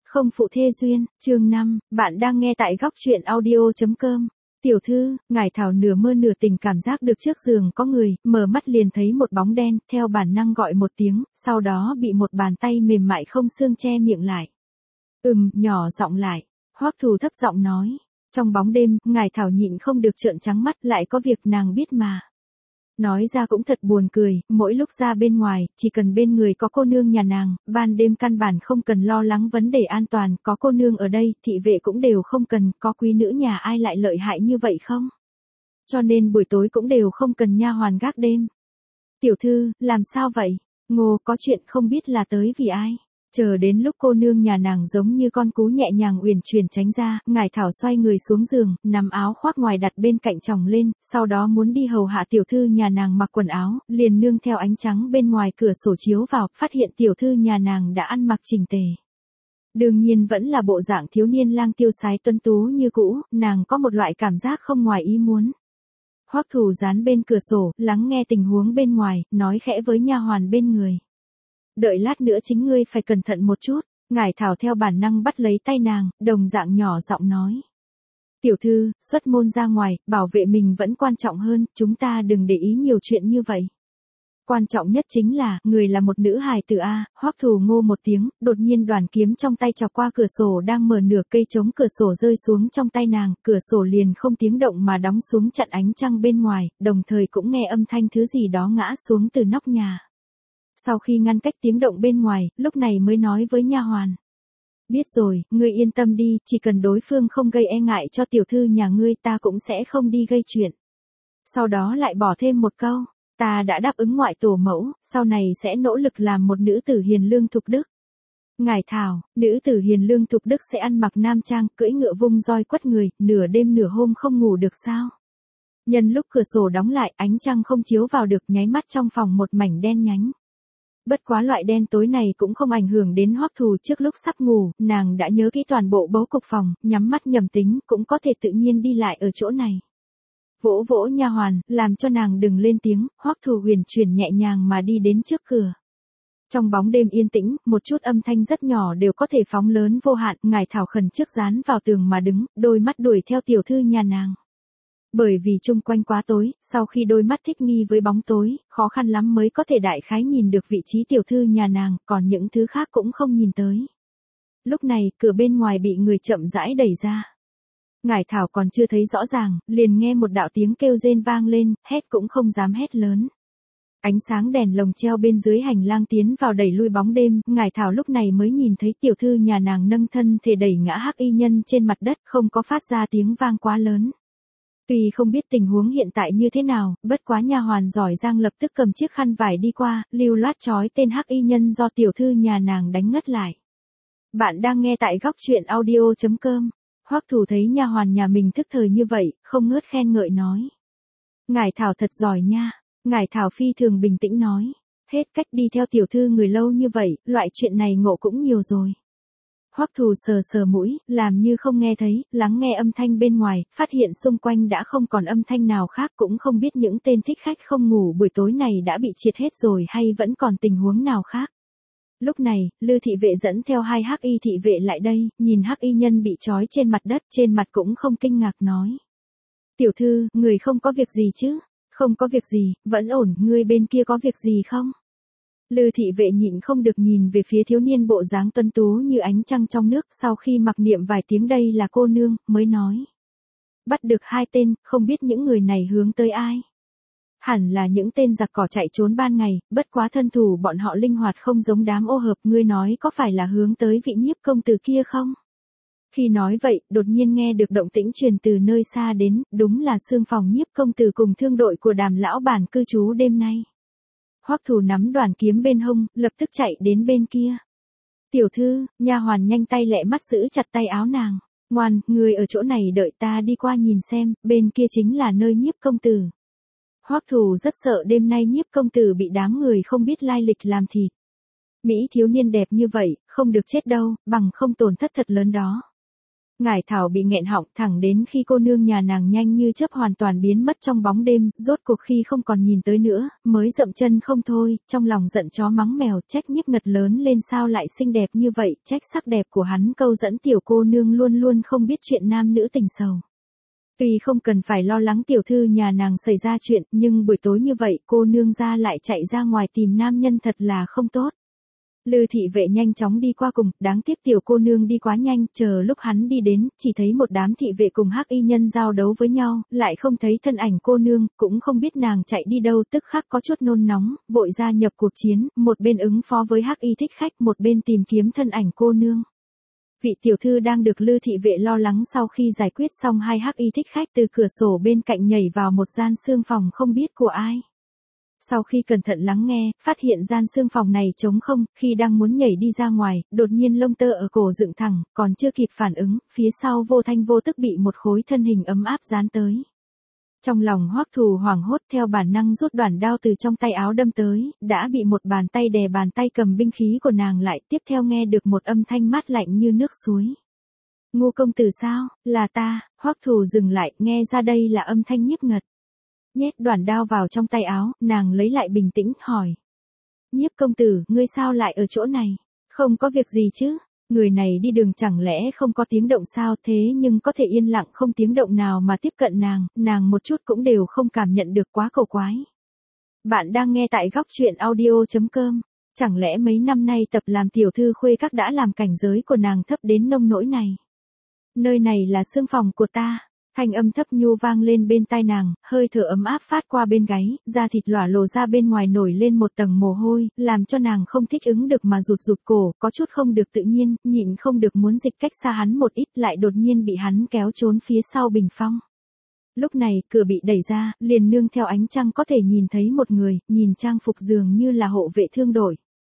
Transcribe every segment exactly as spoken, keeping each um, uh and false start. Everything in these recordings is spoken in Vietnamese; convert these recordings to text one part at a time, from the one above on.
Không phụ thê duyên, chương năm, bạn đang nghe tại góc truyện audio.com. Tiểu thư, ngải thảo nửa mơ nửa tình cảm giác được trước giường có người, mở mắt liền thấy một bóng đen, theo bản năng gọi một tiếng, sau đó bị một bàn tay mềm mại không xương che miệng lại. Ừm, nhỏ giọng lại, Hoắc Thù thấp giọng nói. Trong bóng đêm, ngải thảo nhịn không được trợn trắng mắt, lại có việc nàng biết mà. Nói ra cũng thật buồn cười, mỗi lúc ra bên ngoài, chỉ cần bên người có cô nương nhà nàng, ban đêm căn bản không cần lo lắng vấn đề an toàn, có cô nương ở đây, thị vệ cũng đều không cần, có quý nữ nhà ai lại lợi hại như vậy không? Cho nên buổi tối cũng đều không cần nha hoàn gác đêm. Tiểu thư, làm sao vậy? Ngô, có chuyện không biết là tới vì ai? Chờ đến lúc cô nương nhà nàng giống như con cú nhẹ nhàng uyển chuyển tránh ra, ngải thảo xoay người xuống giường, nằm áo khoác ngoài đặt bên cạnh chồng lên, sau đó muốn đi hầu hạ tiểu thư nhà nàng mặc quần áo, liền nương theo ánh trắng bên ngoài cửa sổ chiếu vào, phát hiện tiểu thư nhà nàng đã ăn mặc chỉnh tề. Đương nhiên vẫn là bộ dạng thiếu niên lang tiêu sái tuấn tú như cũ, nàng có một loại cảm giác không ngoài ý muốn. Hoắc Thù dán bên cửa sổ, lắng nghe tình huống bên ngoài, nói khẽ với nha hoàn bên người. Đợi lát nữa chính ngươi phải cẩn thận một chút, ngải thảo theo bản năng bắt lấy tay nàng, đồng dạng nhỏ giọng nói. Tiểu thư, xuất môn ra ngoài, bảo vệ mình vẫn quan trọng hơn, chúng ta đừng để ý nhiều chuyện như vậy. Quan trọng nhất chính là, người là một nữ hài tử A, Hoắc Thù ngô một tiếng, đột nhiên đoàn kiếm trong tay chọc qua cửa sổ đang mở nửa cây chống cửa sổ rơi xuống trong tay nàng, cửa sổ liền không tiếng động mà đóng xuống chặn ánh trăng bên ngoài, đồng thời cũng nghe âm thanh thứ gì đó ngã xuống từ nóc nhà. Sau khi ngăn cách tiếng động bên ngoài, lúc này mới nói với nha hoàn. Biết rồi, ngươi yên tâm đi, chỉ cần đối phương không gây e ngại cho tiểu thư nhà ngươi ta cũng sẽ không đi gây chuyện. Sau đó lại bỏ thêm một câu, ta đã đáp ứng ngoại tổ mẫu, sau này sẽ nỗ lực làm một nữ tử hiền lương thục đức. Ngải thảo, nữ tử hiền lương thục đức sẽ ăn mặc nam trang, cưỡi ngựa vung roi quất người, nửa đêm nửa hôm không ngủ được sao? Nhân lúc cửa sổ đóng lại, ánh trăng không chiếu vào được, nháy mắt trong phòng một mảnh đen nhánh. Bất quá loại đen tối này cũng không ảnh hưởng đến Hoắc Thù, trước lúc sắp ngủ, nàng đã nhớ kỹ toàn bộ bố cục phòng, nhắm mắt nhầm tính, cũng có thể tự nhiên đi lại ở chỗ này. Vỗ vỗ nha hoàn, làm cho nàng đừng lên tiếng, Hoắc Thù huyền chuyển nhẹ nhàng mà đi đến trước cửa. Trong bóng đêm yên tĩnh, một chút âm thanh rất nhỏ đều có thể phóng lớn vô hạn, ngải thảo khẩn trước dán vào tường mà đứng, đôi mắt đuổi theo tiểu thư nhà nàng. Bởi vì chung quanh quá tối, sau khi đôi mắt thích nghi với bóng tối, khó khăn lắm mới có thể đại khái nhìn được vị trí tiểu thư nhà nàng, còn những thứ khác cũng không nhìn tới. Lúc này, cửa bên ngoài bị người chậm rãi đẩy ra. Ngải thảo còn chưa thấy rõ ràng, liền nghe một đạo tiếng kêu rên vang lên, hét cũng không dám hét lớn. Ánh sáng đèn lồng treo bên dưới hành lang tiến vào đẩy lui bóng đêm, ngải thảo lúc này mới nhìn thấy tiểu thư nhà nàng nâng thân thể đẩy ngã hắc y nhân trên mặt đất, không có phát ra tiếng vang quá lớn. Tuy không biết tình huống hiện tại như thế nào, bất quá nha hoàn giỏi giang lập tức cầm chiếc khăn vải đi qua, lưu loát trói tên hắc y nhân do tiểu thư nhà nàng đánh ngất lại. Bạn đang nghe tại góc truyện audio.com. Hoắc Thù thấy nha hoàn nhà mình thức thời như vậy, không ngớt khen ngợi nói. Ngải thảo thật giỏi nha. Ngải thảo phi thường bình tĩnh nói. Hết cách đi theo tiểu thư người lâu như vậy, loại chuyện này ngộ cũng nhiều rồi. Hoắc Thù sờ sờ mũi, làm như không nghe thấy, lắng nghe âm thanh bên ngoài, phát hiện xung quanh đã không còn âm thanh nào khác, cũng không biết những tên thích khách không ngủ buổi tối này đã bị triệt hết rồi hay vẫn còn tình huống nào khác. Lúc này, Lư thị vệ dẫn theo hai hắc y thị vệ lại đây, nhìn hắc y nhân bị trói trên mặt đất, trên mặt cũng không kinh ngạc nói. Tiểu thư, người không có việc gì chứ? Không có việc gì, vẫn ổn, ngươi bên kia có việc gì không? Lư thị vệ nhịn không được nhìn về phía thiếu niên bộ dáng tuấn tú như ánh trăng trong nước, sau khi mặc niệm vài tiếng đây là cô nương, mới nói. Bắt được hai tên, không biết những người này hướng tới ai. Hẳn là những tên giặc cỏ chạy trốn ban ngày, bất quá thân thủ bọn họ linh hoạt không giống đám ô hợp, ngươi nói có phải là hướng tới vị nhiếp công tử kia không? Khi nói vậy, đột nhiên nghe được động tĩnh truyền từ nơi xa đến, đúng là xương phòng nhiếp công tử cùng thương đội của Đàm lão bản cư trú đêm nay. Hoắc Thù nắm đoàn kiếm bên hông, lập tức chạy đến bên kia. Tiểu thư, nha hoàn nhanh tay lẹ mắt giữ chặt tay áo nàng. Ngoan, người ở chỗ này đợi ta đi qua nhìn xem, bên kia chính là nơi nhiếp công tử. Hoắc Thù rất sợ đêm nay nhiếp công tử bị đám người không biết lai lịch làm thịt. Mỹ thiếu niên đẹp như vậy, không được chết đâu, bằng không tổn thất thật lớn đó. Ngải Thảo bị nghẹn họng thẳng đến khi cô nương nhà nàng nhanh như chớp hoàn toàn biến mất trong bóng đêm, rốt cuộc khi không còn nhìn tới nữa, mới dậm chân không thôi, trong lòng giận chó mắng mèo, trách nhiếp ngật lớn lên sao lại xinh đẹp như vậy, trách sắc đẹp của hắn câu dẫn tiểu cô nương luôn luôn không biết chuyện nam nữ tình sầu. Tuy không cần phải lo lắng tiểu thư nhà nàng xảy ra chuyện, nhưng buổi tối như vậy cô nương ra lại chạy ra ngoài tìm nam nhân thật là không tốt. Lư thị vệ nhanh chóng đi qua cùng, đáng tiếc tiểu cô nương đi quá nhanh, chờ lúc hắn đi đến, chỉ thấy một đám thị vệ cùng hắc y nhân giao đấu với nhau, lại không thấy thân ảnh cô nương, cũng không biết nàng chạy đi đâu, tức khắc có chút nôn nóng, vội gia nhập cuộc chiến, một bên ứng phó với hắc y thích khách, một bên tìm kiếm thân ảnh cô nương. Vị tiểu thư đang được Lư thị vệ lo lắng sau khi giải quyết xong hai hắc y thích khách từ cửa sổ bên cạnh nhảy vào một gian xương phòng không biết của ai. Sau khi cẩn thận lắng nghe, phát hiện gian xương phòng này trống không, khi đang muốn nhảy đi ra ngoài, đột nhiên lông tơ ở cổ dựng thẳng, còn chưa kịp phản ứng, phía sau vô thanh vô tức bị một khối thân hình ấm áp dán tới. Trong lòng Hoắc Thù hoảng hốt theo bản năng rút đoạn đao từ trong tay áo đâm tới, đã bị một bàn tay đè bàn tay cầm binh khí của nàng lại, tiếp theo nghe được một âm thanh mát lạnh như nước suối. Ngô công tử sao, là ta, Hoắc Thù dừng lại, nghe ra đây là âm thanh Nhiếp Ngật. Nhét đoạn đao vào trong tay áo, nàng lấy lại bình tĩnh, hỏi. Nhiếp công tử, ngươi sao lại ở chỗ này? Không có việc gì chứ? Người này đi đường chẳng lẽ không có tiếng động sao, thế nhưng có thể yên lặng không tiếng động nào mà tiếp cận nàng, nàng một chút cũng đều không cảm nhận được, quá cầu quái. Bạn đang nghe tại góc truyện audio chấm com. Chẳng lẽ mấy năm nay tập làm tiểu thư khuê các đã làm cảnh giới của nàng thấp đến nông nỗi này? Nơi này là xương phòng của ta. Thanh âm thấp nhu vang lên bên tai nàng, hơi thở ấm áp phát qua bên gáy, da thịt lỏa lồ ra bên ngoài nổi lên một tầng mồ hôi, làm cho nàng không thích ứng được mà rụt rụt cổ, có chút không được tự nhiên, nhịn không được muốn dịch cách xa hắn một ít, lại đột nhiên bị hắn kéo trốn phía sau bình phong. Lúc này, cửa bị đẩy ra, liền nương theo ánh trăng có thể nhìn thấy một người, nhìn trang phục dường như là hộ vệ thương đội.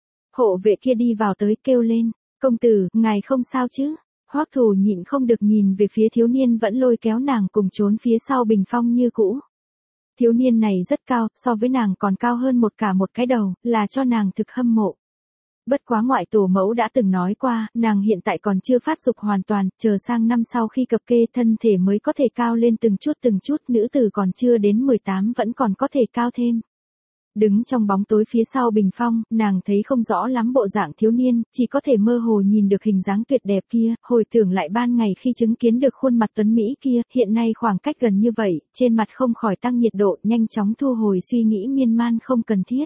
Hộ vệ kia đi vào tới kêu lên, công tử, ngài không sao chứ? Hoắc Thù nhịn không được nhìn về phía thiếu niên vẫn lôi kéo nàng cùng trốn phía sau bình phong như cũ. Thiếu niên này rất cao, so với nàng còn cao hơn một cả một cái đầu, là cho nàng thực hâm mộ. Bất quá ngoại tổ mẫu đã từng nói qua, nàng hiện tại còn chưa phát dục hoàn toàn, chờ sang năm sau khi cập kê thân thể mới có thể cao lên từng chút từng chút, nữ tử còn chưa đến mười tám vẫn còn có thể cao thêm. Đứng trong bóng tối phía sau bình phong, nàng thấy không rõ lắm bộ dạng thiếu niên, chỉ có thể mơ hồ nhìn được hình dáng tuyệt đẹp kia, hồi tưởng lại ban ngày khi chứng kiến được khuôn mặt tuấn Mỹ kia, hiện nay khoảng cách gần như vậy, trên mặt không khỏi tăng nhiệt độ, nhanh chóng thu hồi suy nghĩ miên man không cần thiết.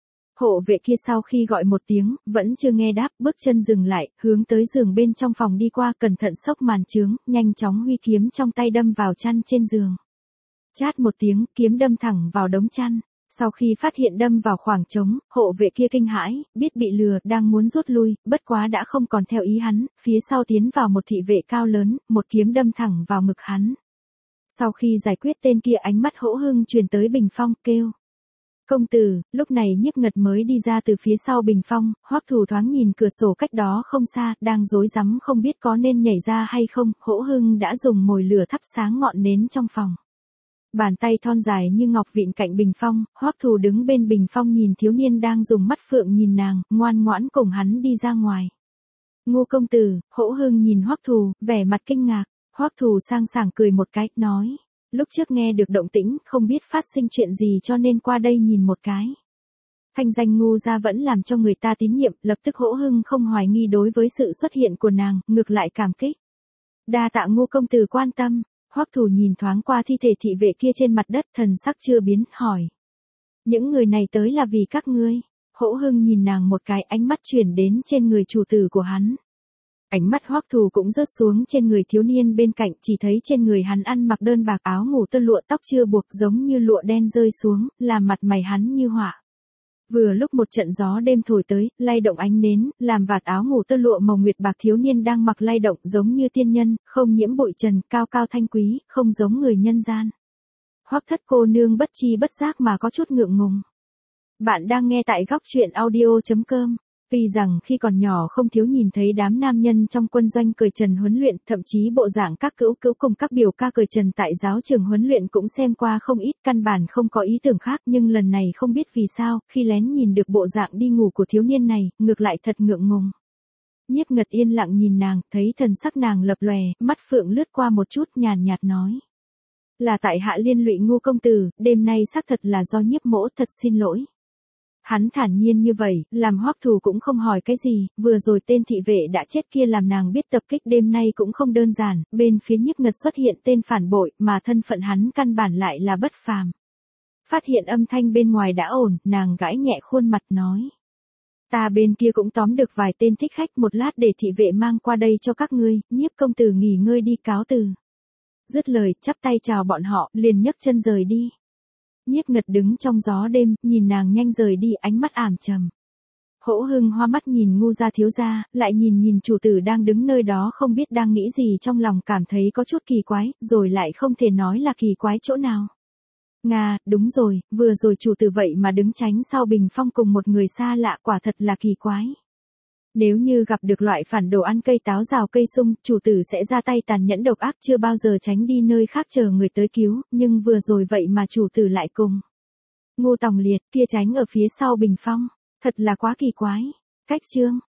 Hộ vệ kia sau khi gọi một tiếng, vẫn chưa nghe đáp, bước chân dừng lại, hướng tới giường bên trong phòng đi qua, cẩn thận xốc màn trướng, nhanh chóng huy kiếm trong tay đâm vào chăn trên giường. Chát một tiếng, kiếm đâm thẳng vào đống chăn. Sau khi phát hiện đâm vào khoảng trống, hộ vệ kia kinh hãi, biết bị lừa, đang muốn rút lui, bất quá đã không còn theo ý hắn, phía sau tiến vào một thị vệ cao lớn, một kiếm đâm thẳng vào ngực hắn. Sau khi giải quyết tên kia, ánh mắt hỗ hưng truyền tới bình phong, kêu. Công tử, lúc này Nhiếp Ngật mới đi ra từ phía sau bình phong, Hoắc Thù thoáng nhìn cửa sổ cách đó không xa, đang rối rắm không biết có nên nhảy ra hay không, hỗ hưng đã dùng mồi lửa thắp sáng ngọn nến trong phòng. Bàn tay thon dài như ngọc vịn cạnh bình phong, Hoắc Thù đứng bên bình phong nhìn thiếu niên đang dùng mắt phượng nhìn nàng, ngoan ngoãn cùng hắn đi ra ngoài. Ngô công tử, hỗ hưng nhìn Hoắc Thù, vẻ mặt kinh ngạc, Hoắc Thù sang sảng cười một cái, nói, lúc trước nghe được động tĩnh, không biết phát sinh chuyện gì cho nên qua đây nhìn một cái. Thanh danh Ngu gia vẫn làm cho người ta tín nhiệm, lập tức hỗ hưng không hoài nghi đối với sự xuất hiện của nàng, ngược lại cảm kích. Đa tạ Ngô công tử quan tâm. Hoắc Thù nhìn thoáng qua thi thể thị vệ kia trên mặt đất, thần sắc chưa biến, hỏi. Những người này tới là vì các ngươi. Hỗ hưng nhìn nàng một cái, ánh mắt chuyển đến trên người chủ tử của hắn. Ánh mắt Hoắc Thù cũng rớt xuống trên người thiếu niên bên cạnh, chỉ thấy trên người hắn ăn mặc đơn bạc, áo ngủ tơ lụa, tóc chưa buộc giống như lụa đen rơi xuống, làm mặt mày hắn như họa. Vừa lúc một trận gió đêm thổi tới, lay động ánh nến, làm vạt áo ngủ tơ lụa màu nguyệt bạc thiếu niên đang mặc lay động giống như tiên nhân, không nhiễm bụi trần, cao cao thanh quý, không giống người nhân gian. Hoắc Thất cô nương bất chi bất giác mà có chút ngượng ngùng. Bạn đang nghe tại góc truyện audio chấm com. Tuy rằng khi còn nhỏ không thiếu nhìn thấy đám nam nhân trong quân doanh cởi trần huấn luyện, thậm chí bộ dạng các cữu cữu cùng các biểu ca cởi trần tại giáo trường huấn luyện cũng xem qua không ít, căn bản không có ý tưởng khác, nhưng lần này không biết vì sao, khi lén nhìn được bộ dạng đi ngủ của thiếu niên này, ngược lại thật ngượng ngùng. Nhiếp Ngật yên lặng nhìn nàng, thấy thần sắc nàng lập lòe, mắt phượng lướt qua một chút nhàn nhạt nói. Là tại hạ liên lụy Ngô công tử, đêm nay xác thật là do nhiếp mỗ, thật xin lỗi. Hắn thản nhiên như vậy, làm Hoắc Thù cũng không hỏi cái gì, vừa rồi tên thị vệ đã chết kia làm nàng biết tập kích đêm nay cũng không đơn giản, bên phía Nhiếp Ngật xuất hiện tên phản bội, mà thân phận hắn căn bản lại là bất phàm. Phát hiện âm thanh bên ngoài đã ổn, nàng gãi nhẹ khuôn mặt nói. Ta bên kia cũng tóm được vài tên thích khách, một lát để thị vệ mang qua đây cho các ngươi, Nhiếp công tử nghỉ ngơi đi, cáo từ. Dứt lời, chắp tay chào bọn họ, liền nhấc chân rời đi. Nhiếp Ngật đứng trong gió đêm, nhìn nàng nhanh rời đi, ánh mắt ảm trầm. Hỗ Hưng hoa mắt nhìn Ngu gia thiếu gia, lại nhìn nhìn chủ tử đang đứng nơi đó không biết đang nghĩ gì, trong lòng cảm thấy có chút kỳ quái, rồi lại không thể nói là kỳ quái chỗ nào. Nga, đúng rồi, vừa rồi chủ tử vậy mà đứng tránh sau bình phong cùng một người xa lạ, quả thật là kỳ quái. Nếu như gặp được loại phản đồ ăn cây táo rào cây sung, chủ tử sẽ ra tay tàn nhẫn độc ác, chưa bao giờ tránh đi nơi khác chờ người tới cứu, nhưng vừa rồi vậy mà chủ tử lại cùng. Ngô Tòng Liệt kia tránh ở phía sau bình phong, thật là quá kỳ quái. Cách chương